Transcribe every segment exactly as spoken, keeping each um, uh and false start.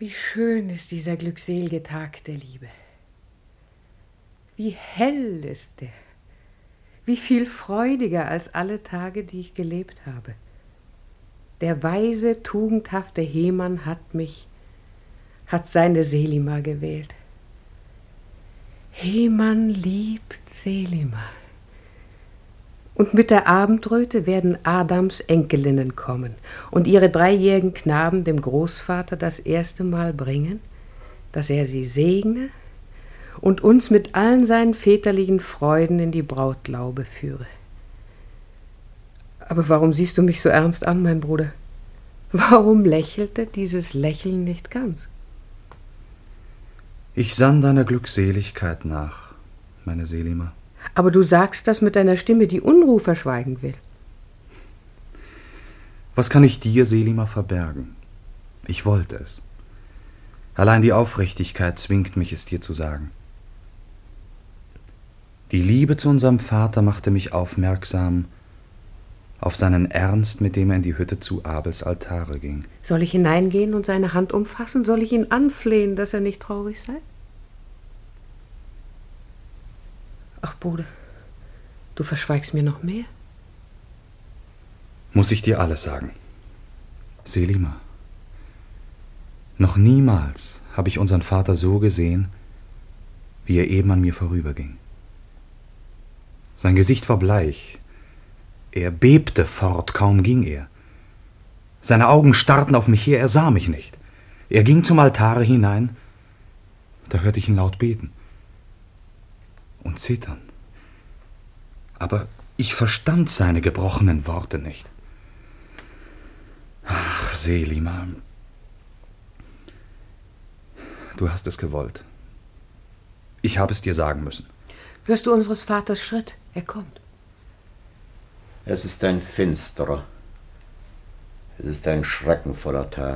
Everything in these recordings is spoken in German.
Wie schön ist dieser glückselige Tag der Liebe. Wie hell ist der. Wie viel freudiger als alle Tage, die ich gelebt habe. Der weise, tugendhafte Hemann hat mich, hat seine Selima gewählt. Hemann liebt Selima. Und mit der Abendröte werden Adams Enkelinnen kommen und ihre dreijährigen Knaben dem Großvater das erste Mal bringen, dass er sie segne und uns mit allen seinen väterlichen Freuden in die Brautlaube führe. Aber warum siehst du mich so ernst an, mein Bruder? Warum lächelte dieses Lächeln nicht ganz? Ich sann deiner Glückseligkeit nach, meine Selima. Aber du sagst das mit deiner Stimme, die Unruhe verschweigen will. Was kann ich dir, Selima, verbergen? Ich wollte es. Allein die Aufrichtigkeit zwingt mich, es dir zu sagen. Die Liebe zu unserem Vater machte mich aufmerksam auf seinen Ernst, mit dem er in die Hütte zu Abels Altare ging. Soll ich hineingehen und seine Hand umfassen? Soll ich ihn anflehen, dass er nicht traurig sei? Ach, Bruder, du verschweigst mir noch mehr? Muss ich dir alles sagen? Selima, noch niemals habe ich unseren Vater so gesehen, wie er eben an mir vorüberging. Sein Gesicht war bleich. Er bebte fort, kaum ging er. Seine Augen starrten auf mich her, er sah mich nicht. Er ging zum Altare hinein, da hörte ich ihn laut beten und zittern. Aber ich verstand seine gebrochenen Worte nicht. Ach, Selima, du hast es gewollt. Ich habe es dir sagen müssen. Hörst du unseres Vaters Schritt? Er kommt. Es ist ein finsterer, es ist ein schreckenvoller Tag.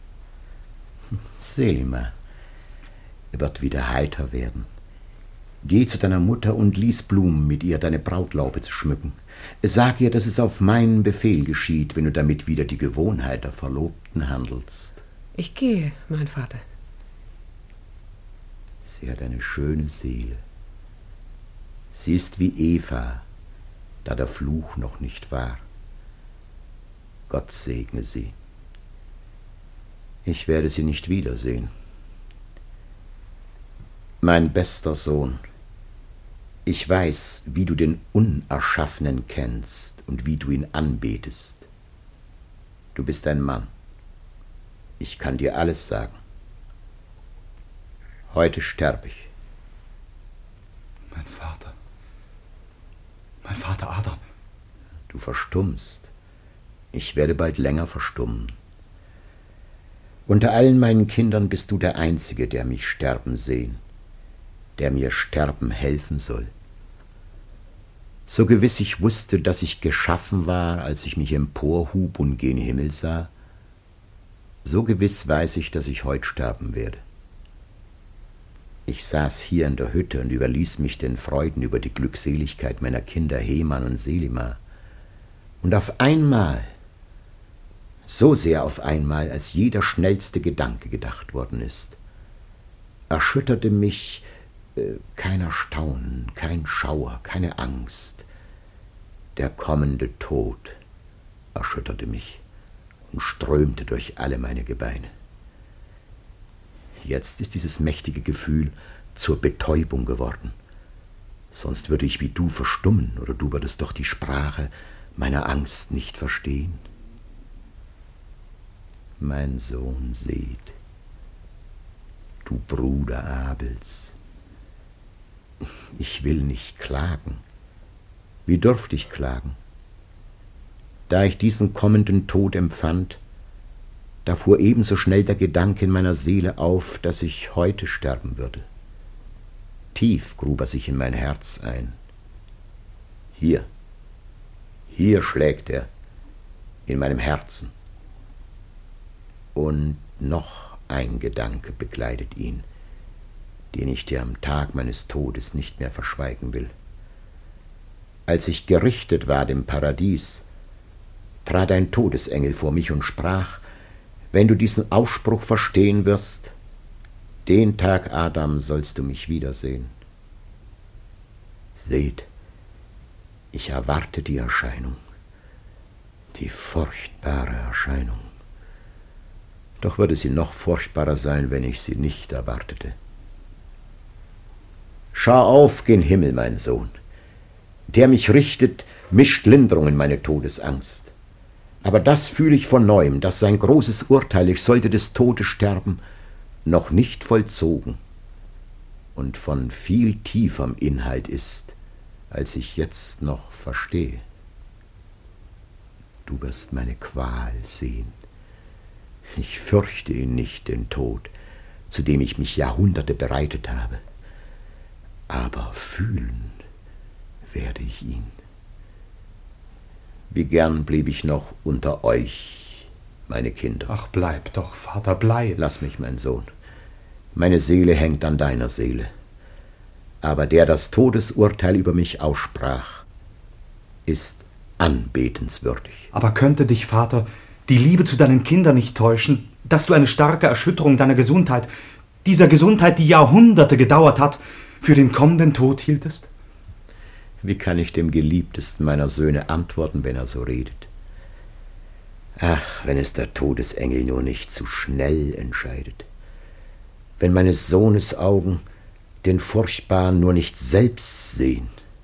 Selima, er wird wieder heiter werden. Geh zu deiner Mutter und lies Blumen mit ihr, deine Brautlaube zu schmücken. Sag ihr, dass es auf meinen Befehl geschieht, wenn du damit wieder die Gewohnheit der Verlobten handelst. Ich gehe, mein Vater. Sie hat eine schöne Seele. Sie ist wie Eva, da der Fluch noch nicht war. Gott segne sie. Ich werde sie nicht wiedersehen. Mein bester Sohn, ich weiß, wie du den Unerschaffenen kennst und wie du ihn anbetest. Du bist ein Mann. Ich kann dir alles sagen. Heute sterbe ich. Mein Vater. Mein Vater Adam. Du verstummst. Ich werde bald länger verstummen. Unter allen meinen Kindern bist du der Einzige, der mich sterben sehen, der mir sterben helfen soll. So gewiss ich wusste, dass ich geschaffen war, als ich mich emporhub und gen Himmel sah, so gewiss weiß ich, dass ich heut sterben werde. Ich saß hier in der Hütte und überließ mich den Freuden über die Glückseligkeit meiner Kinder Hemann und Selima. Und auf einmal, so sehr auf einmal, als jeder schnellste Gedanke gedacht worden ist, erschütterte mich äh, kein Erstaunen, kein Schauer, keine Angst. Der kommende Tod erschütterte mich und strömte durch alle meine Gebeine. Jetzt ist dieses mächtige Gefühl zur Betäubung geworden. Sonst würde ich wie du verstummen, oder du würdest doch die Sprache meiner Angst nicht verstehen. Mein Sohn, seht, du Bruder Abels, ich will nicht klagen. Wie dürfte ich klagen? Da ich diesen kommenden Tod empfand, da fuhr ebenso schnell der Gedanke in meiner Seele auf, dass ich heute sterben würde. Tief grub er sich in mein Herz ein. Hier, hier schlägt er, in meinem Herzen. Und noch ein Gedanke begleitet ihn, den ich dir am Tag meines Todes nicht mehr verschweigen will. Als ich gerichtet war dem Paradies, trat ein Todesengel vor mich und sprach: wenn du diesen Ausspruch verstehen wirst, den Tag, Adam, sollst du mich wiedersehen. Seht, ich erwarte die Erscheinung, die furchtbare Erscheinung. Doch würde sie noch furchtbarer sein, wenn ich sie nicht erwartete. Schau auf gen Himmel, mein Sohn. Der mich richtet, mischt Linderung in meine Todesangst. Aber das fühle ich von neuem, dass sein großes Urteil, ich sollte des Todes sterben, noch nicht vollzogen und von viel tieferem Inhalt ist, als ich jetzt noch verstehe. Du wirst meine Qual sehen. Ich fürchte ihn nicht, den Tod, zu dem ich mich Jahrhunderte bereitet habe. Aber fühlen werde ich ihn. Wie gern blieb ich noch unter euch, meine Kinder. Ach, bleib doch, Vater, bleib. Lass mich, mein Sohn. Meine Seele hängt an deiner Seele. Aber der das Todesurteil über mich aussprach, ist anbetenswürdig. Aber könnte dich, Vater, die Liebe zu deinen Kindern nicht täuschen, dass du eine starke Erschütterung deiner Gesundheit, dieser Gesundheit, die Jahrhunderte gedauert hat, für den kommenden Tod hieltest? Wie kann ich dem geliebtesten meiner Söhne antworten, wenn er so redet? Ach, wenn es der Todesengel nur nicht zu schnell entscheidet. Wenn meines Sohnes Augen den Furchtbaren nur nicht selbst sehen.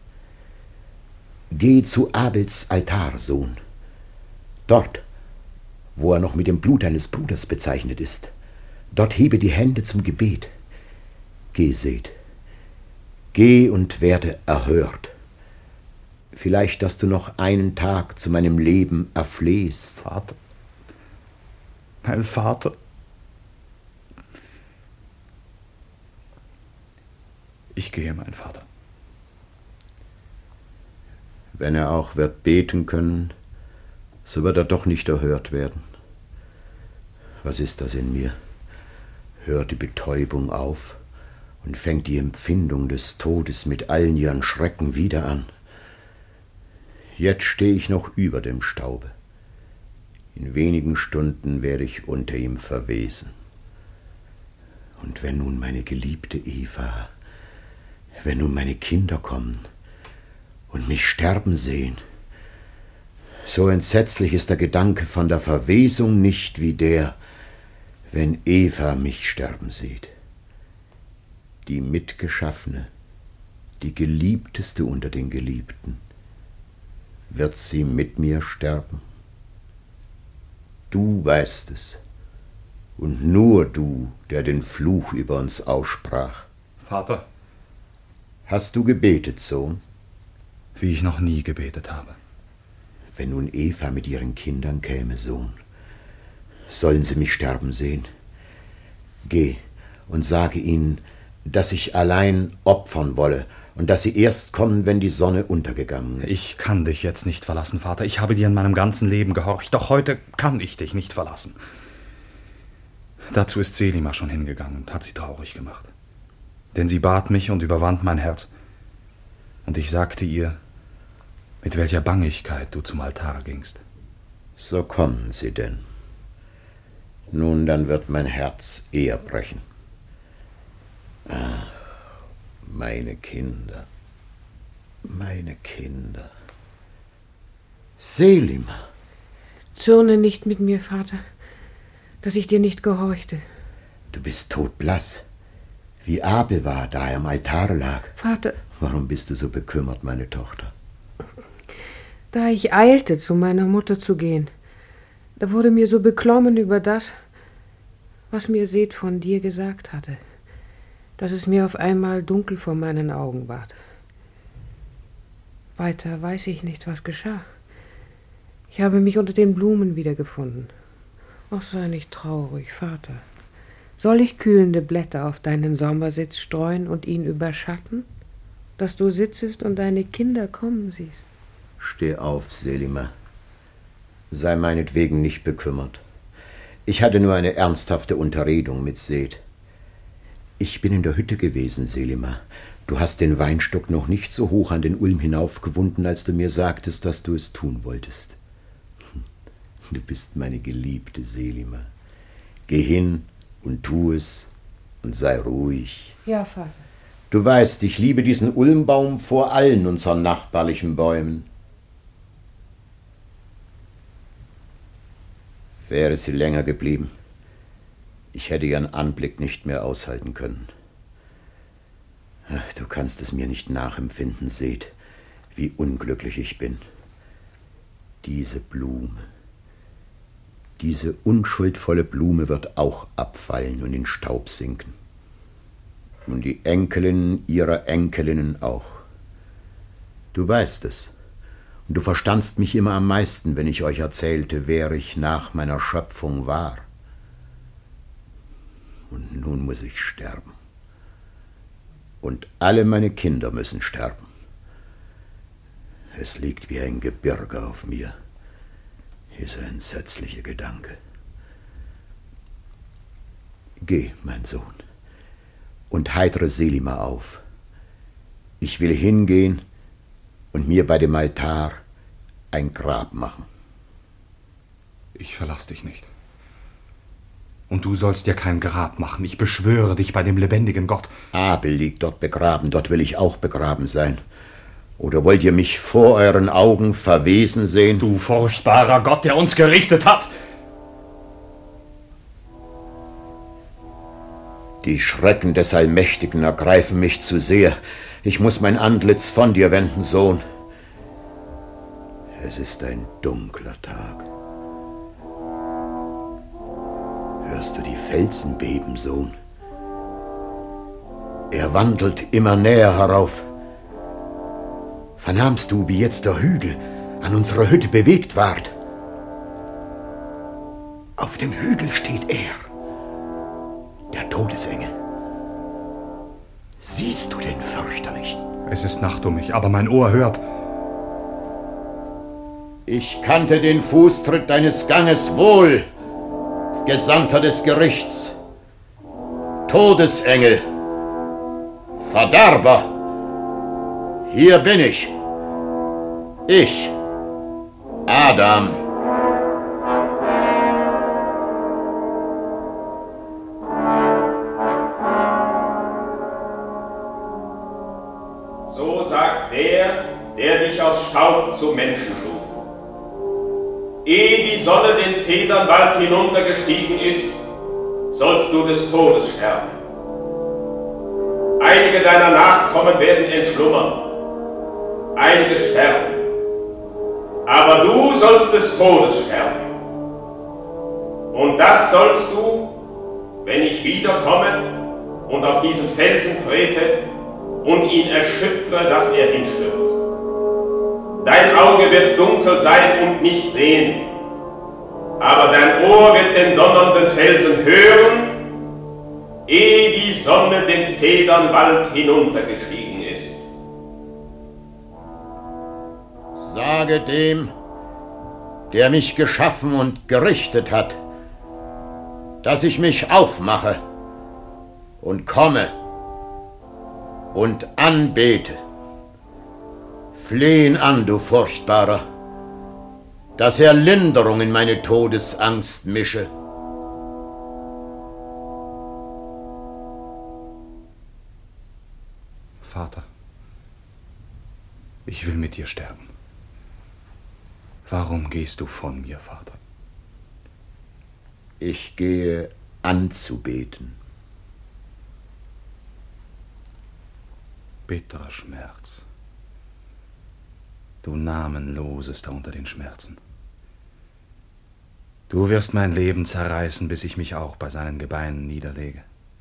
Geh zu Abels Altar, Sohn. Dort, wo er noch mit dem Blut deines Bruders bezeichnet ist. Dort hebe die Hände zum Gebet. Geh, Seth. Geh und werde erhört. Vielleicht, dass du noch einen Tag zu meinem Leben erflehst. Vater, mein Vater. Ich gehe, mein Vater. Wenn er auch wird beten können, so wird er doch nicht erhört werden. Was ist das in mir? Hört die Betäubung auf und fängt die Empfindung des Todes mit allen ihren Schrecken wieder an. Jetzt stehe ich noch über dem Staube. In wenigen Stunden werde ich unter ihm verwesen. Und wenn nun meine geliebte Eva, wenn nun meine Kinder kommen und mich sterben sehen, so entsetzlich ist der Gedanke von der Verwesung nicht wie der, wenn Eva mich sterben sieht. Die Mitgeschaffene, die Geliebteste unter den Geliebten, wird sie mit mir sterben? Du weißt es, und nur du, der den Fluch über uns aussprach. Vater. Hast du gebetet, Sohn? Wie ich noch nie gebetet habe. Wenn nun Eva mit ihren Kindern käme, Sohn, sollen sie mich sterben sehen? Geh und sage ihnen, dass ich allein opfern wolle und dass sie erst kommen, wenn die Sonne untergegangen ist. Ich kann dich jetzt nicht verlassen, Vater. Ich habe dir in meinem ganzen Leben gehorcht, doch heute kann ich dich nicht verlassen. Dazu ist Selima schon hingegangen und hat sie traurig gemacht. Denn sie bat mich und überwand mein Herz. Und ich sagte ihr, mit welcher Bangigkeit du zum Altar gingst. So kommen sie denn. Nun, dann wird mein Herz eher brechen. Ah, meine Kinder, meine Kinder. Selima. Zürne nicht mit mir, Vater, dass ich dir nicht gehorchte. Du bist todblass, wie Abel war, da er am Altar lag. Vater. Warum bist du so bekümmert, meine Tochter? Da ich eilte, zu meiner Mutter zu gehen, da wurde mir so beklommen über das, was mir Seth von dir gesagt hatte, dass es mir auf einmal dunkel vor meinen Augen ward. Weiter weiß ich nicht, was geschah. Ich habe mich unter den Blumen wiedergefunden. Ach, sei nicht traurig, Vater. Soll ich kühlende Blätter auf deinen Sommersitz streuen und ihn überschatten, dass du sitzest und deine Kinder kommen siehst? Steh auf, Selima. Sei meinetwegen nicht bekümmert. Ich hatte nur eine ernsthafte Unterredung mit Seth. Ich bin in der Hütte gewesen, Selima. Du hast den Weinstock noch nicht so hoch an den Ulm hinaufgewunden, als du mir sagtest, dass du es tun wolltest. Du bist meine geliebte Selima. Geh hin und tu es und sei ruhig. Ja, Vater. Du weißt, ich liebe diesen Ulmbaum vor allen unseren nachbarlichen Bäumen. Wäre sie länger geblieben, ich hätte ihren Anblick nicht mehr aushalten können. Ach, du kannst es mir nicht nachempfinden, seht, wie unglücklich ich bin. Diese Blume, diese unschuldvolle Blume wird auch abfallen und in Staub sinken. Und die Enkelinnen ihrer Enkelinnen auch. Du weißt es. Und du verstandst mich immer am meisten, wenn ich euch erzählte, wer ich nach meiner Schöpfung war. Und nun muss ich sterben. Und alle meine Kinder müssen sterben. Es liegt wie ein Gebirge auf mir, dieser entsetzliche Gedanke. Geh, mein Sohn, und heitere Selima auf. Ich will hingehen und mir bei dem Altar ein Grab machen. Ich verlass dich nicht. Und du sollst dir kein Grab machen. Ich beschwöre dich bei dem lebendigen Gott. Abel liegt dort begraben, dort will ich auch begraben sein. Oder wollt ihr mich vor euren Augen verwesen sehen? Du furchtbarer Gott, der uns gerichtet hat! Die Schrecken des Allmächtigen ergreifen mich zu sehr. Ich muss mein Antlitz von dir wenden, Sohn. Es ist ein dunkler Tag. Hörst du die Felsen beben, Sohn? Er wandelt immer näher herauf. Vernahmst du, wie jetzt der Hügel an unserer Hütte bewegt ward? Auf dem Hügel steht er, der Todesengel. Siehst du den Fürchterlichen? Es ist Nacht um mich, aber mein Ohr hört. Ich kannte den Fußtritt deines Ganges wohl, Gesandter des Gerichts. Todesengel, Verderber, hier bin ich. Ich, Adam. So sagt der, der dich aus Staub zum Menschen schuf. Ehe die Sonne den Zedernwald hinuntergestiegen ist, sollst du des Todes sterben. Einige deiner Nachkommen werden entschlummern, einige sterben. Aber du sollst des Todes sterben. Und das sollst du, wenn ich wiederkomme und auf diesen Felsen trete und ihn erschüttere, dass er hinstürzt. Dein Auge wird dunkel sein und nicht sehen, aber dein Ohr wird den donnernden Felsen hören, ehe die Sonne den Zedernwald hinuntergestiegen ist. Sage dem, der mich geschaffen und gerichtet hat, dass ich mich aufmache und komme und anbete. Fleh ihn an, du Furchtbarer, dass er Linderung in meine Todesangst mische. Vater, ich will mit dir sterben. Warum gehst du von mir, Vater? Ich gehe anzubeten. Bitterer Schmerz. Du Namenlosester unter den Schmerzen. Du wirst mein Leben zerreißen, bis ich mich auch bei seinen Gebeinen niederlege.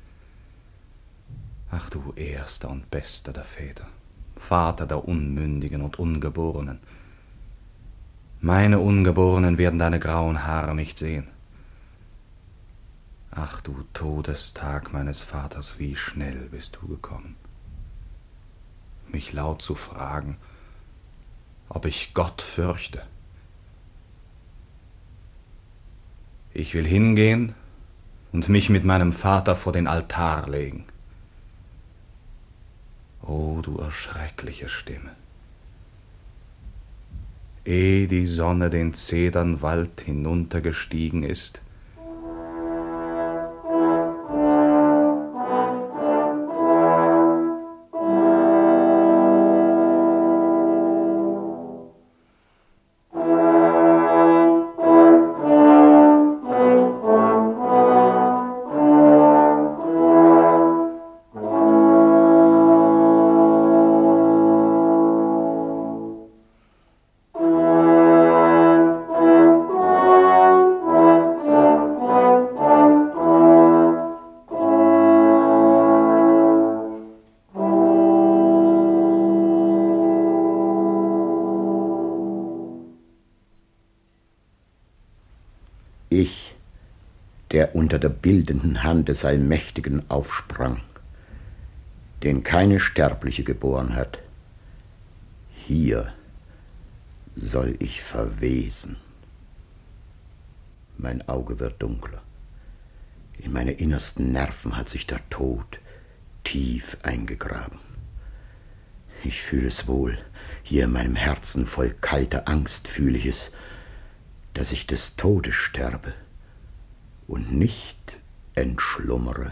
Ach du erster und bester der Väter, Vater der Unmündigen und Ungeborenen. Meine Ungeborenen werden deine grauen Haare nicht sehen. Ach du Todestag meines Vaters, wie schnell bist du gekommen. Mich laut zu fragen, ob ich Gott fürchte. Ich will hingehen und mich mit meinem Vater vor den Altar legen. O du erschreckliche Stimme! Ehe die Sonne den Zedernwald hinuntergestiegen ist, Ich, der unter der bildenden Hand des Allmächtigen aufsprang, den keine Sterbliche geboren hat, hier soll ich verwesen. Mein Auge wird dunkler. In meine innersten Nerven hat sich der Tod tief eingegraben. Ich fühle es wohl, hier in meinem Herzen voll kalter Angst fühle ich es, dass ich des Todes sterbe und nicht entschlummere.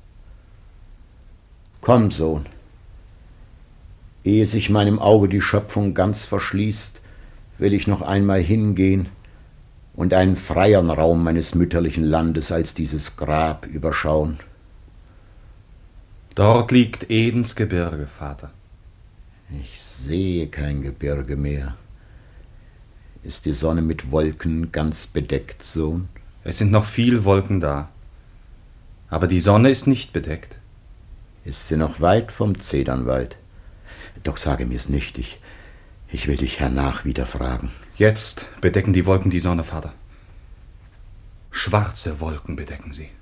Komm, Sohn, ehe sich meinem Auge die Schöpfung ganz verschließt, will ich noch einmal hingehen und einen freiern Raum meines mütterlichen Landes als dieses Grab überschauen. Dort liegt Edens Gebirge, Vater. Ich sehe kein Gebirge mehr. Ist die Sonne mit Wolken ganz bedeckt, Sohn? Es sind noch viel Wolken da, aber die Sonne ist nicht bedeckt. Ist sie noch weit vom Zedernwald? Doch sage mir's nicht, ich, ich will dich hernach wieder fragen. Jetzt bedecken die Wolken die Sonne, Vater. Schwarze Wolken bedecken sie.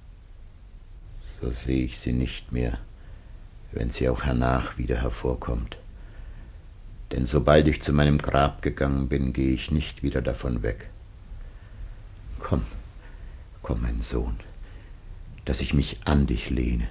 So sehe ich sie nicht mehr, wenn sie auch hernach wieder hervorkommt. Denn sobald ich zu meinem Grab gegangen bin, gehe ich nicht wieder davon weg. Komm, komm, mein Sohn, dass ich mich an dich lehne.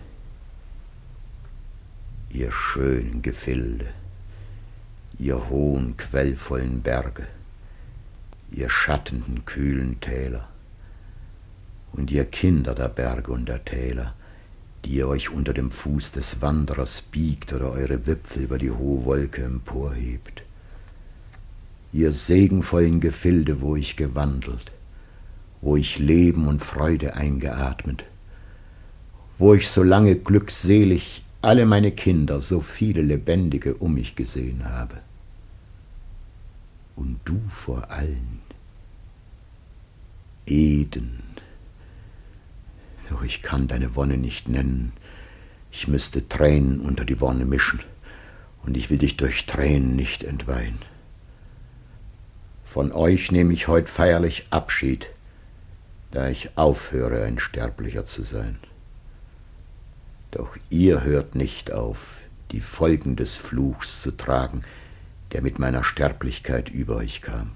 Ihr schönen Gefilde, ihr hohen, quellvollen Berge, ihr schattenden, kühlen Täler und ihr Kinder der Berge und der Täler, die ihr euch unter dem Fuß des Wanderers biegt oder eure Wipfel über die hohe Wolke emporhebt. Ihr segenvollen Gefilde, wo ich gewandelt, wo ich Leben und Freude eingeatmet, wo ich so lange glückselig alle meine Kinder, so viele Lebendige um mich gesehen habe. Und du vor allen, Eden. Doch ich kann deine Wonne nicht nennen, ich müsste Tränen unter die Wonne mischen, und ich will dich durch Tränen nicht entweihen. Von euch nehme ich heut feierlich Abschied, da ich aufhöre, ein Sterblicher zu sein. Doch ihr hört nicht auf, die Folgen des Fluchs zu tragen, der mit meiner Sterblichkeit über euch kam.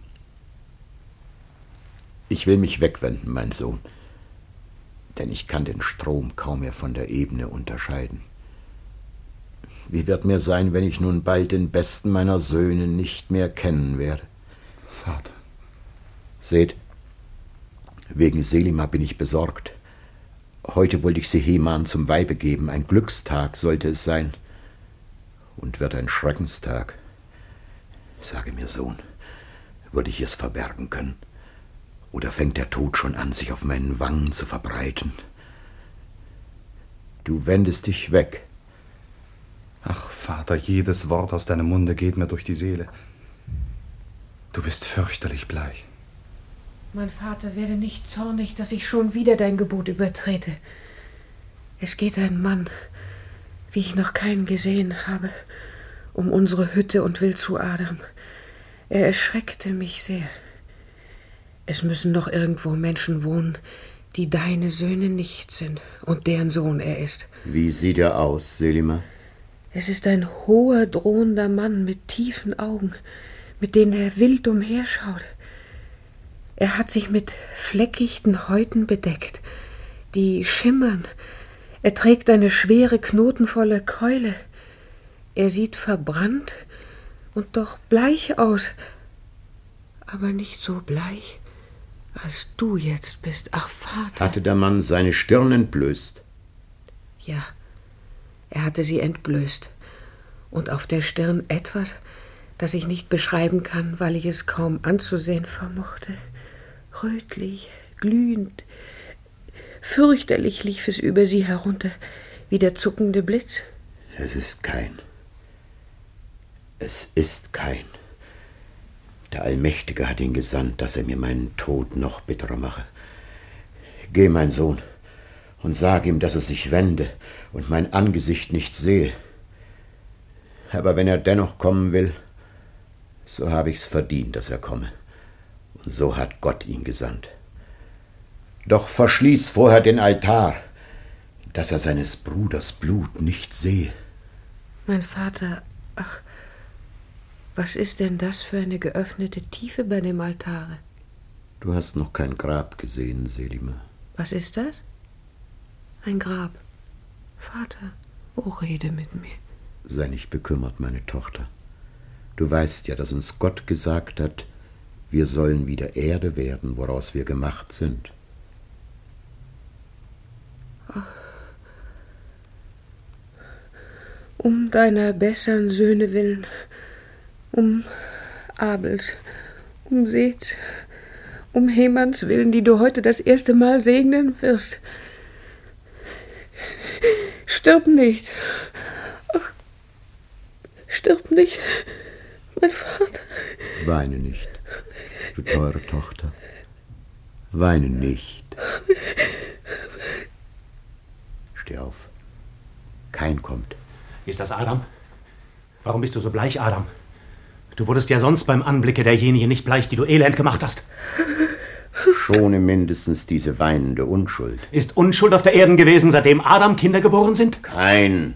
Ich will mich wegwenden, mein Sohn, denn ich kann den Strom kaum mehr von der Ebene unterscheiden. Wie wird mir sein, wenn ich nun bald den besten meiner Söhne nicht mehr kennen werde? Vater. Seht, wegen Selima bin ich besorgt. Heute wollte ich sie Heman zum Weibe geben, ein Glückstag sollte es sein, und wird ein Schreckenstag. Sage mir, Sohn, würde ich es verbergen können? Oder fängt der Tod schon an, sich auf meinen Wangen zu verbreiten? Du wendest dich weg. Ach, Vater, jedes Wort aus deinem Munde geht mir durch die Seele. Du bist fürchterlich bleich. Mein Vater, werde nicht zornig, dass ich schon wieder dein Gebot übertrete. Es geht ein Mann, wie ich noch keinen gesehen habe, um unsere Hütte und will zu Adam. Er erschreckte mich sehr. Es müssen noch irgendwo Menschen wohnen, die deine Söhne nicht sind und deren Sohn er ist. Wie sieht er aus, Selima? Es ist ein hoher, drohender Mann mit tiefen Augen, mit denen er wild umherschaut. Er hat sich mit fleckichten Häuten bedeckt, die schimmern. Er trägt eine schwere, knotenvolle Keule. Er sieht verbrannt und doch bleich aus, aber nicht so bleich, als du jetzt bist. Ach, Vater. Hatte der Mann seine Stirn entblößt? Ja, er hatte sie entblößt. Und auf der Stirn etwas, das ich nicht beschreiben kann, weil ich es kaum anzusehen vermochte. Rötlich, glühend, fürchterlich lief es über sie herunter, wie der zuckende Blitz. Es ist kein. Es ist kein. Der Allmächtige hat ihn gesandt, dass er mir meinen Tod noch bitterer mache. Geh, mein Sohn, und sag ihm, dass er sich wende und mein Angesicht nicht sehe. Aber wenn er dennoch kommen will, so habe ich's verdient, dass er komme. Und so hat Gott ihn gesandt. Doch verschließ vorher den Altar, dass er seines Bruders Blut nicht sehe. Mein Vater, ach, was ist denn das für eine geöffnete Tiefe bei dem Altare? Du hast noch kein Grab gesehen, Selima. Was ist das? Ein Grab. Vater, oh, rede mit mir. Sei nicht bekümmert, meine Tochter. Du weißt ja, dass uns Gott gesagt hat, wir sollen wieder Erde werden, woraus wir gemacht sind. Ach. Um deiner besseren Söhne willen, um Abels, um Seths, um Hemanns willen, die du heute das erste Mal segnen wirst. Stirb nicht. Ach, stirb nicht, mein Vater. Weine nicht, du teure Tochter. Weine nicht. Steh auf. Kain kommt. Ist das Adam? Warum bist du so bleich, Adam? Du wurdest ja sonst beim Anblicke derjenigen nicht bleich, die du elend gemacht hast. Schone mindestens diese weinende Unschuld. Ist Unschuld auf der Erde gewesen, seitdem Adam Kinder geboren sind? Kain.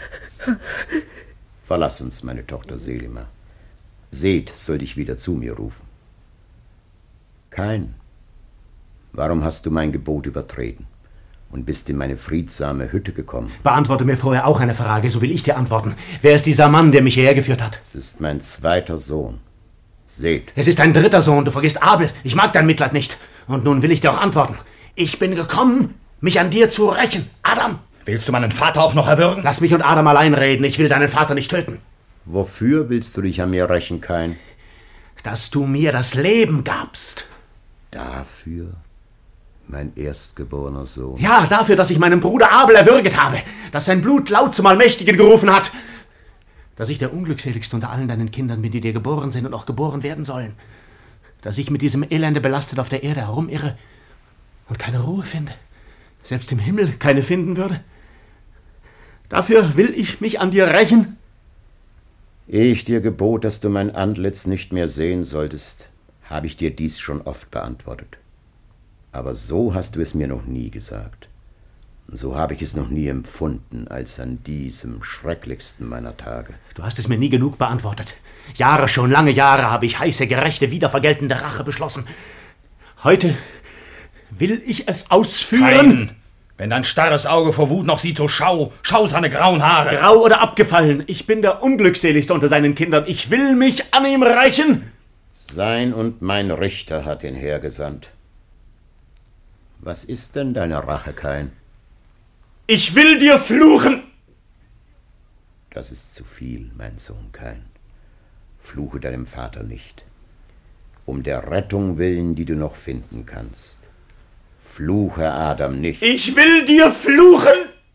Verlass uns, meine Tochter Selima. Seth soll dich wieder zu mir rufen. Kain, warum hast du mein Gebot übertreten und bist in meine friedsame Hütte gekommen? Beantworte mir vorher auch eine Frage, so will ich dir antworten. Wer ist dieser Mann, der mich hierher geführt hat? Es ist mein zweiter Sohn, Seth. Es ist dein dritter Sohn, du vergisst Abel. Ich mag dein Mitleid nicht. Und nun will ich dir auch antworten. Ich bin gekommen, mich an dir zu rächen. Adam! Willst du meinen Vater auch noch erwürgen? Lass mich und Adam allein reden. Ich will deinen Vater nicht töten. Wofür willst du dich an mir rächen, Kain? Dass du mir das Leben gabst. Dafür, mein erstgeborener Sohn? Ja, dafür, dass ich meinen Bruder Abel erwürget habe. Dass sein Blut laut zum Allmächtigen gerufen hat. Dass ich der Unglückseligste unter allen deinen Kindern bin, die dir geboren sind und auch geboren werden sollen. Dass ich mit diesem Elende belastet auf der Erde herumirre und keine Ruhe finde. Selbst im Himmel keine finden würde. Dafür will ich mich an dir rächen. Ehe ich dir gebot, dass du mein Antlitz nicht mehr sehen solltest, habe ich dir dies schon oft beantwortet. Aber so hast du es mir noch nie gesagt. Und so habe ich es noch nie empfunden, als an diesem schrecklichsten meiner Tage. Du hast es mir nie genug beantwortet. Jahre schon, lange Jahre habe ich heiße, gerechte, wiedervergeltende Rache beschlossen. Heute will ich es ausführen. Kain, wenn dein starres Auge vor Wut noch sieht, so schau, schau seine grauen Haare. Grau oder abgefallen, ich bin der Unglückseligste unter seinen Kindern. Ich will mich an ihm rächen. Sein und mein Richter hat ihn hergesandt. Was ist denn deine Rache, Kain? Ich will dir fluchen. Das ist zu viel, mein Sohn Kain. Fluche deinem Vater nicht. Um der Rettung willen, die du noch finden kannst. Fluche Adam nicht. Ich will dir fluchen.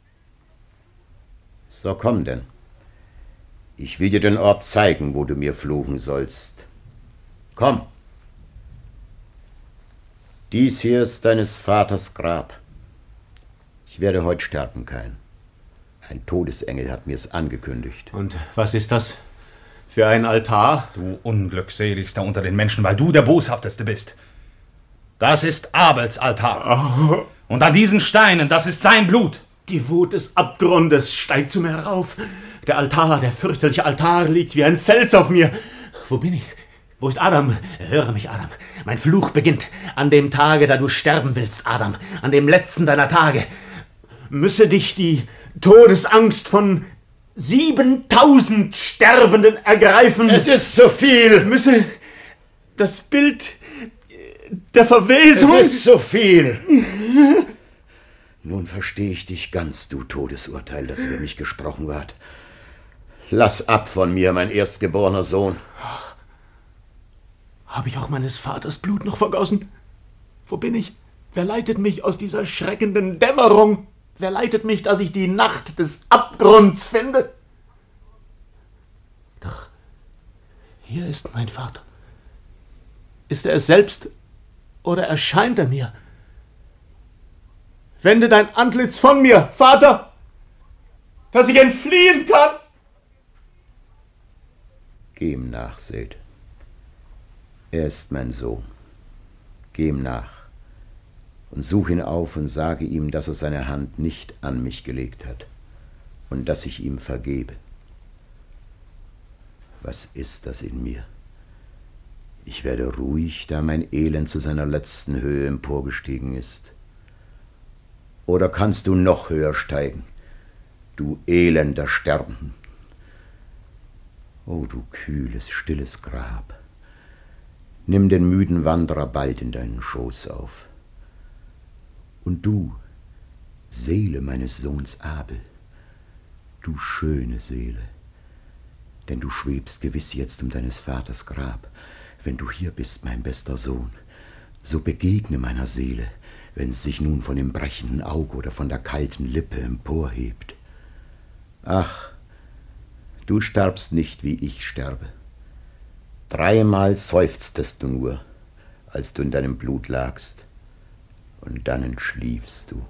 So komm denn. Ich will dir den Ort zeigen, wo du mir fluchen sollst. Komm. Dies hier ist deines Vaters Grab. Ich werde heute sterben, Kain. Ein Todesengel hat mir's angekündigt. Und was ist das für ein Altar? Du Unglückseligster unter den Menschen, weil du der Boshafteste bist. Das ist Abels Altar. Oh. Und an diesen Steinen, das ist sein Blut. Die Wut des Abgrundes steigt zu mir herauf. Der Altar, der fürchterliche Altar liegt wie ein Fels auf mir. Wo bin ich? Wo ist Adam? Höre mich, Adam. Mein Fluch beginnt an dem Tage, da du sterben willst, Adam. An dem letzten deiner Tage. Müsse dich die Todesangst von siebentausend Sterbenden ergreifen. Es ist so viel. Müsse das Bild der Verwesung... Es ist so viel. Nun verstehe ich dich ganz, du Todesurteil, das über mich gesprochen ward. Lass ab von mir, mein erstgeborener Sohn. Habe ich auch meines Vaters Blut noch vergossen? Wo bin ich? Wer leitet mich aus dieser schreckenden Dämmerung? Wer leitet mich, dass ich die Nacht des Abgrunds finde? Doch, hier ist mein Vater. Ist er es selbst oder erscheint er mir? Wende dein Antlitz von mir, Vater, dass ich entfliehen kann. Geh ihm nach, Seth. Er ist mein Sohn. Geh ihm nach. und such ihn auf und sage ihm, dass er seine Hand nicht an mich gelegt hat und dass ich ihm vergebe. Was ist das in mir? Ich werde ruhig, da mein Elend zu seiner letzten Höhe emporgestiegen ist. Oder kannst du noch höher steigen, du elender Sterbenden? O du kühles, stilles Grab, nimm den müden Wanderer bald in deinen Schoß auf. Und du, Seele meines Sohns Abel, du schöne Seele, denn du schwebst gewiss jetzt um deines Vaters Grab. Wenn du hier bist, mein bester Sohn, so begegne meiner Seele, wenn sie sich nun von dem brechenden Auge oder von der kalten Lippe emporhebt. Ach, du sterbst nicht, wie ich sterbe. Dreimal seufztest du nur, als du in deinem Blut lagst, und dann entschliefst du.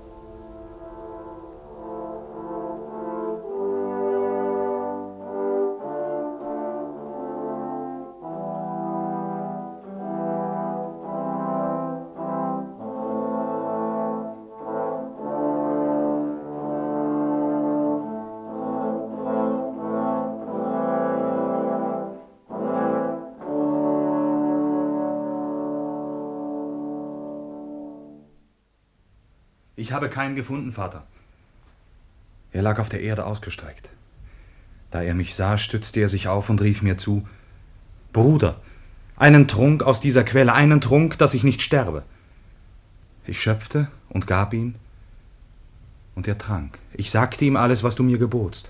Ich habe keinen gefunden, Vater. Er lag auf der Erde ausgestreckt. Da er mich sah, stützte er sich auf und rief mir zu: Bruder, einen Trunk aus dieser Quelle, einen Trunk, dass ich nicht sterbe. Ich schöpfte und gab ihn, und er trank. Ich sagte ihm alles, was du mir gebotst.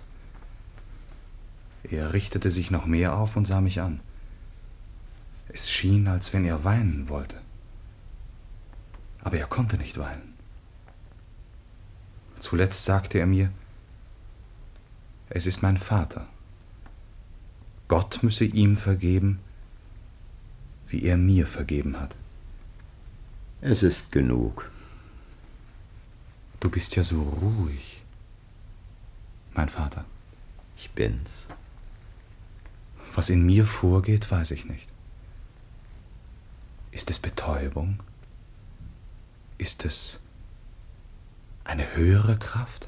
Er richtete sich noch mehr auf und sah mich an. Es schien, als wenn er weinen wollte. Aber er konnte nicht weinen. Zuletzt sagte er mir: Es ist mein Vater. Gott müsse ihm vergeben, wie er mir vergeben hat. Es ist genug. Du bist ja so ruhig, mein Vater. Ich bin's. Was in mir vorgeht, weiß ich nicht. Ist es Betäubung? Ist es eine höhere Kraft?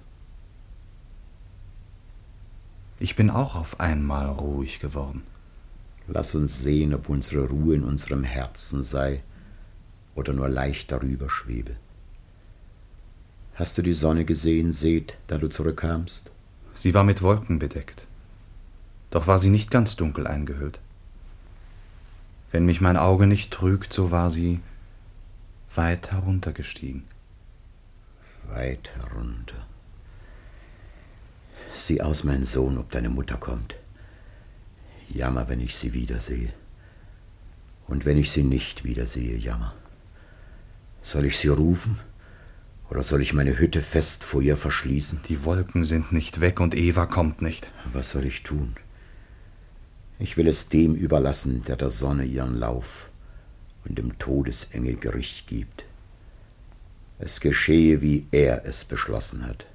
Ich bin auch auf einmal ruhig geworden. Lass uns sehen, ob unsere Ruhe in unserem Herzen sei oder nur leicht darüber schwebe. Hast du die Sonne gesehen, Seth, da du zurückkamst? Sie war mit Wolken bedeckt, doch war sie nicht ganz dunkel eingehüllt. Wenn mich mein Auge nicht trügt, so war sie weit heruntergestiegen. Weit herunter. Sieh aus, mein Sohn, ob deine Mutter kommt. Jammer, wenn ich sie wiedersehe. Und wenn ich sie nicht wiedersehe, jammer. Soll ich sie rufen? Oder soll ich meine Hütte fest vor ihr verschließen? Die Wolken sind nicht weg und Eva kommt nicht. Was soll ich tun? Ich will es dem überlassen, der der Sonne ihren Lauf und dem Todesengel Gericht gibt. Es geschehe, wie er es beschlossen hat.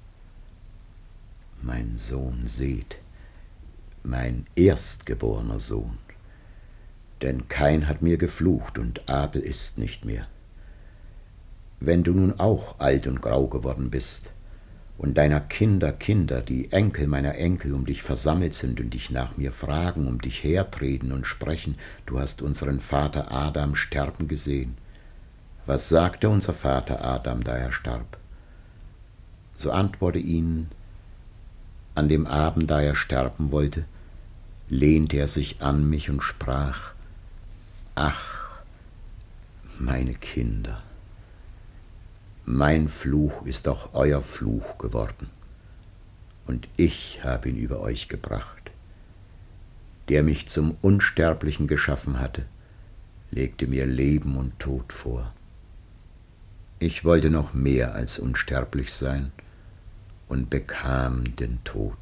Mein Sohn Seth, mein erstgeborener Sohn, denn Kain hat mir geflucht und Abel ist nicht mehr. Wenn du nun auch alt und grau geworden bist und deiner Kinder Kinder, die Enkel meiner Enkel, um dich versammelt sind und dich nach mir fragen, um dich hertreten und sprechen, du hast unseren Vater Adam sterben gesehen. Was sagte unser Vater Adam, da er starb? So antworte ihnen: An dem Abend, da er sterben wollte, lehnte er sich an mich und sprach: Ach, meine Kinder, mein Fluch ist auch euer Fluch geworden, und ich habe ihn über euch gebracht. Der mich zum Unsterblichen geschaffen hatte, legte mir Leben und Tod vor. Ich wollte noch mehr als unsterblich sein und bekam den Tod.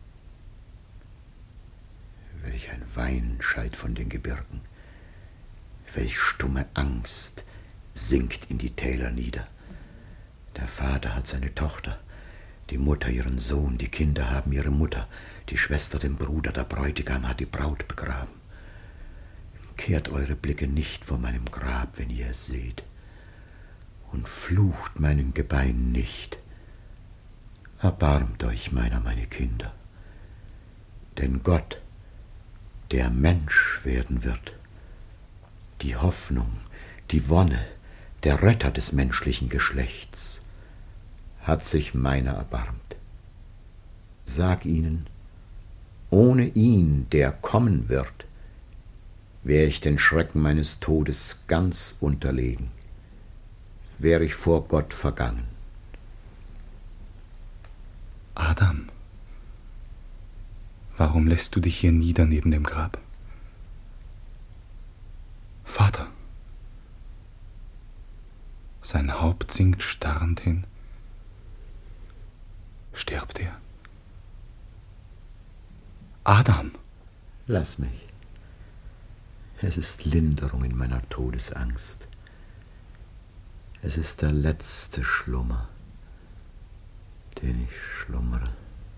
Welch ein Weinen schallt von den Gebirgen, welch stumme Angst sinkt in die Täler nieder. Der Vater hat seine Tochter, die Mutter ihren Sohn, die Kinder haben ihre Mutter, die Schwester den Bruder, der Bräutigam hat die Braut begraben. Kehrt eure Blicke nicht vor meinem Grab, wenn ihr es seht. und flucht meinen Gebeinen nicht. Erbarmt euch meiner, meine Kinder, denn Gott, der Mensch werden wird, die Hoffnung, die Wonne, der Retter des menschlichen Geschlechts, hat sich meiner erbarmt. Sag ihnen, ohne ihn, der kommen wird, wär ich den Schrecken meines Todes ganz unterlegen, wär ich vor Gott vergangen. Adam, warum lässt du dich hier nieder neben dem Grab? Vater. Sein Haupt sinkt starrend hin. Stirbt er? Adam! Lass mich. Es ist Linderung in meiner Todesangst. Es ist der letzte Schlummer, den ich schlummere.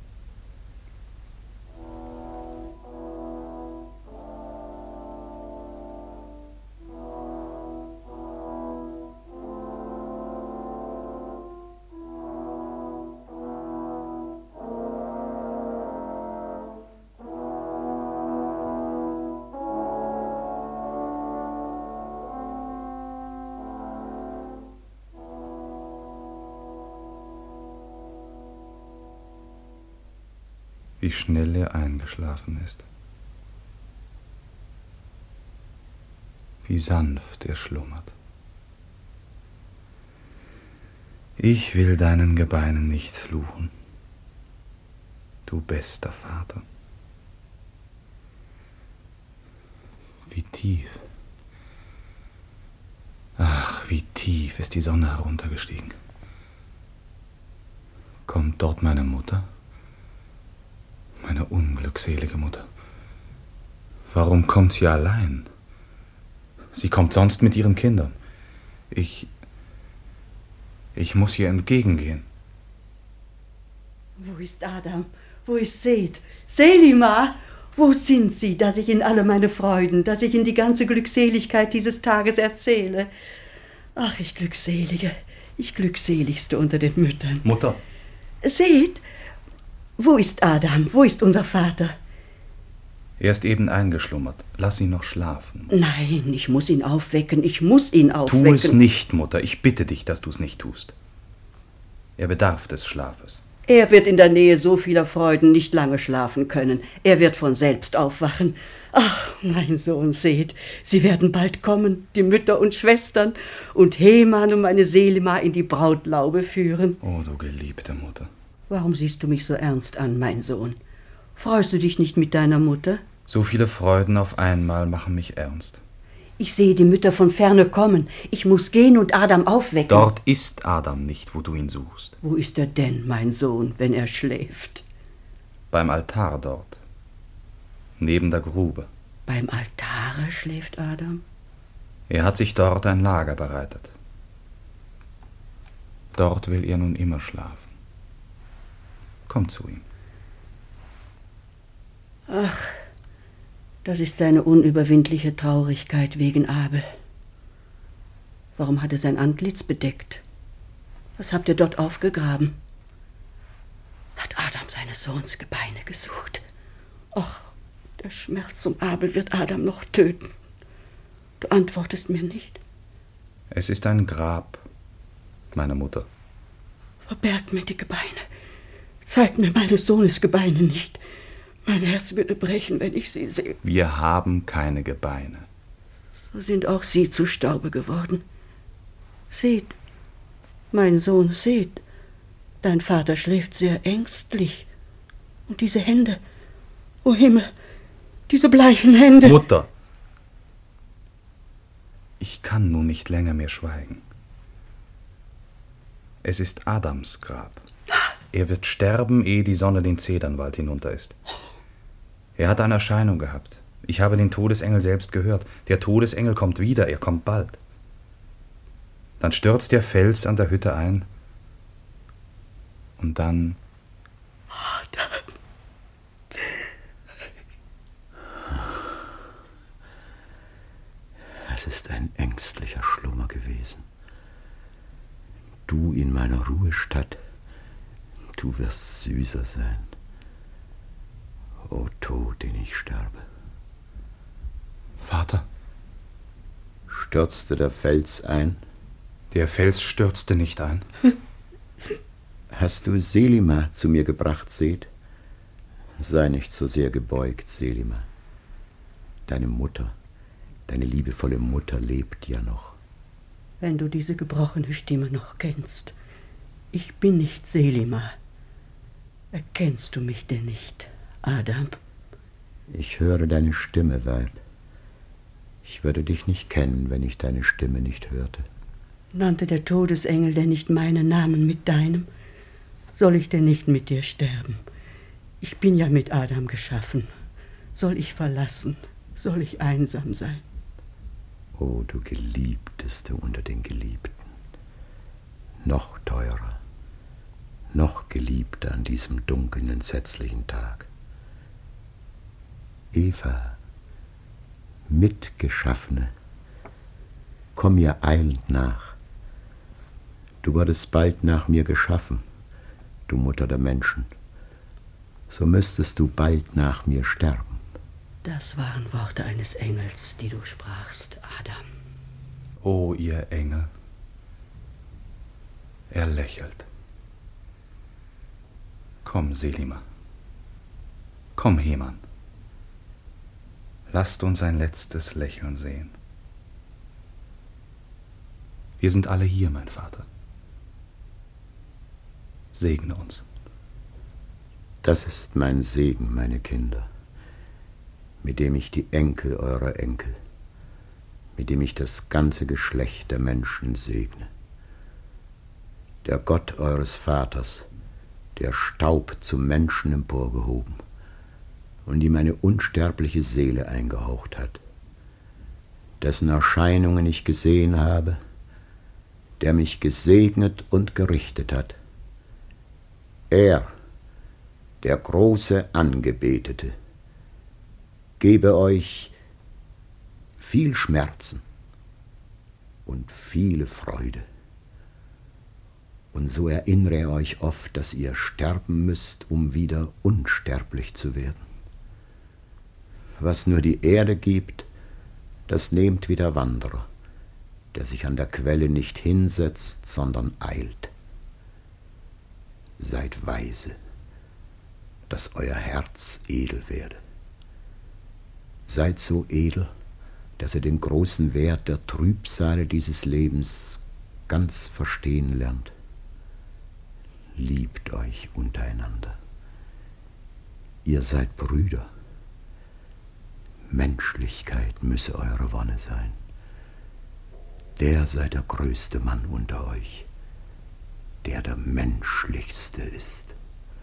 Wie schnell er eingeschlafen ist. Wie sanft er schlummert. Ich will deinen Gebeinen nicht fluchen, du bester Vater. Wie tief, ach, wie tief ist die Sonne heruntergestiegen. Kommt dort meine Mutter? Meine unglückselige Mutter. Warum kommt sie allein? Sie kommt sonst mit ihren Kindern. Ich... Ich muss ihr entgegengehen. Wo ist Adam? Wo ist Seth? Selima! Wo sind sie, dass ich Ihnen alle meine Freuden, dass ich Ihnen die ganze Glückseligkeit dieses Tages erzähle? Ach, ich Glückselige, ich Glückseligste unter den Müttern. Mutter! Seth! Wo ist Adam? Wo ist unser Vater? Er ist eben eingeschlummert. Lass ihn noch schlafen. Nein, ich muss ihn aufwecken. Ich muss ihn aufwecken. Tu es nicht, Mutter. Ich bitte dich, dass du es nicht tust. Er bedarf des Schlafes. Er wird in der Nähe so vieler Freuden nicht lange schlafen können. Er wird von selbst aufwachen. Ach, mein Sohn, seht, sie werden bald kommen, die Mütter und Schwestern, und Heman und meine Selima in die Brautlaube führen. Oh, du geliebte Mutter. Warum siehst du mich so ernst an, mein Sohn? Freust du dich nicht mit deiner Mutter? So viele Freuden auf einmal machen mich ernst. Ich sehe die Mütter von ferne kommen. Ich muss gehen und Adam aufwecken. Dort ist Adam nicht, wo du ihn suchst. Wo ist er denn, mein Sohn, wenn er schläft? Beim Altar dort. Neben der Grube. Beim Altare schläft Adam? Er hat sich dort ein Lager bereitet. Dort will er nun immer schlafen. Komm zu ihm. Ach, das ist seine unüberwindliche Traurigkeit wegen Abel. Warum hat er sein Antlitz bedeckt? Was habt ihr dort aufgegraben? Hat Adam seines Sohns Gebeine gesucht? Ach, der Schmerz um Abel wird Adam noch töten. Du antwortest mir nicht. Es ist ein Grab, meine Mutter. Verbergt mir die Gebeine. Zeigt mir meines Sohnes Gebeine nicht. Mein Herz würde brechen, wenn ich sie sehe. Wir haben keine Gebeine. So sind auch sie zu Staube geworden. Seht, mein Sohn, seht, dein Vater schläft sehr ängstlich. Und diese Hände, o Himmel, diese bleichen Hände. Mutter! Ich kann nun nicht länger mehr schweigen. Es ist Adams Grab. Er wird sterben, ehe die Sonne den Zedernwald hinunter ist. Er hat eine Erscheinung gehabt. Ich habe den Todesengel selbst gehört. Der Todesengel kommt wieder, er kommt bald. Dann stürzt der Fels an der Hütte ein. Und dann... Adam. Es ist ein ängstlicher Schlummer gewesen. du in meiner Ruhestadt, du wirst süßer sein. O Tod, den ich sterbe. Vater. Stürzte der Fels ein? Der Fels stürzte nicht ein. Hast du Selima zu mir gebracht, Seth? Sei nicht so sehr gebeugt, Selima. Deine Mutter, deine liebevolle Mutter lebt ja noch. Wenn du diese gebrochene Stimme noch kennst. Ich bin nicht Selima. Erkennst du mich denn nicht, Adam? Ich höre deine Stimme, Weib. Ich würde dich nicht kennen, wenn ich deine Stimme nicht hörte. Nannte der Todesengel denn nicht meinen Namen mit deinem? Soll ich denn nicht mit dir sterben? Ich bin ja mit Adam geschaffen. Soll ich verlassen? Soll ich einsam sein? O du Geliebteste unter den Geliebten, noch teurer, noch geliebter an diesem dunklen, entsetzlichen Tag. Eva, Mitgeschaffene, komm mir eilend nach. Du wurdest bald nach mir geschaffen, du Mutter der Menschen. So müsstest du bald nach mir sterben. Das waren Worte eines Engels, die du sprachst, Adam. O ihr Engel. Er lächelt. Komm, Selima. Komm, Heman. Lasst uns ein letztes Lächeln sehen. Wir sind alle hier, mein Vater. Segne uns. Das ist mein Segen, meine Kinder, mit dem ich die Enkel eurer Enkel, mit dem ich das ganze Geschlecht der Menschen segne. Der Gott eures Vaters, der Staub zum Menschen emporgehoben und ihm eine unsterbliche Seele eingehaucht hat, dessen Erscheinungen ich gesehen habe, der mich gesegnet und gerichtet hat. Er, der große Angebetete, gebe euch viel Schmerzen und viele Freude. Und so erinnere er euch oft, dass ihr sterben müsst, um wieder unsterblich zu werden. Was nur die Erde gibt, das nehmt wie der Wanderer, der sich an der Quelle nicht hinsetzt, sondern eilt. Seid weise, dass euer Herz edel werde. Seid so edel, dass ihr den großen Wert der Trübsale dieses Lebens ganz verstehen lernt. Liebt euch untereinander. Ihr seid Brüder. Menschlichkeit müsse eure Wonne sein. Der sei der größte Mann unter euch, der der menschlichste ist.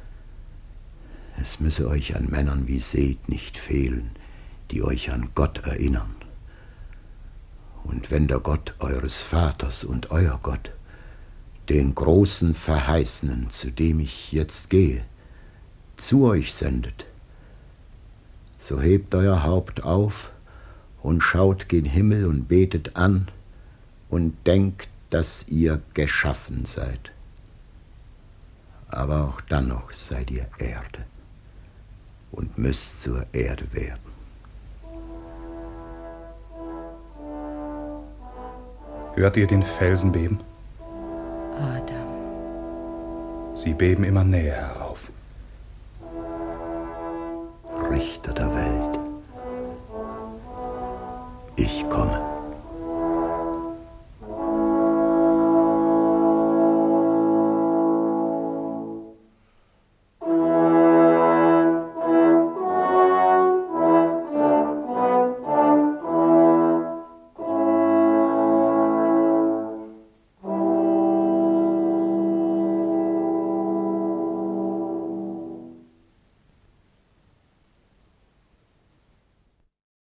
Es müsse euch an Männern wie Seth nicht fehlen, die euch an Gott erinnern. Und wenn der Gott eures Vaters und euer Gott den großen Verheißenen, zu dem ich jetzt gehe, zu euch sendet, so hebt euer Haupt auf und schaut gen Himmel und betet an und denkt, dass ihr geschaffen seid. Aber auch dann noch seid ihr Erde und müsst zur Erde werden. Hört ihr den Felsen beben? Adam. Sie beben immer näher herauf. Richter der Welt.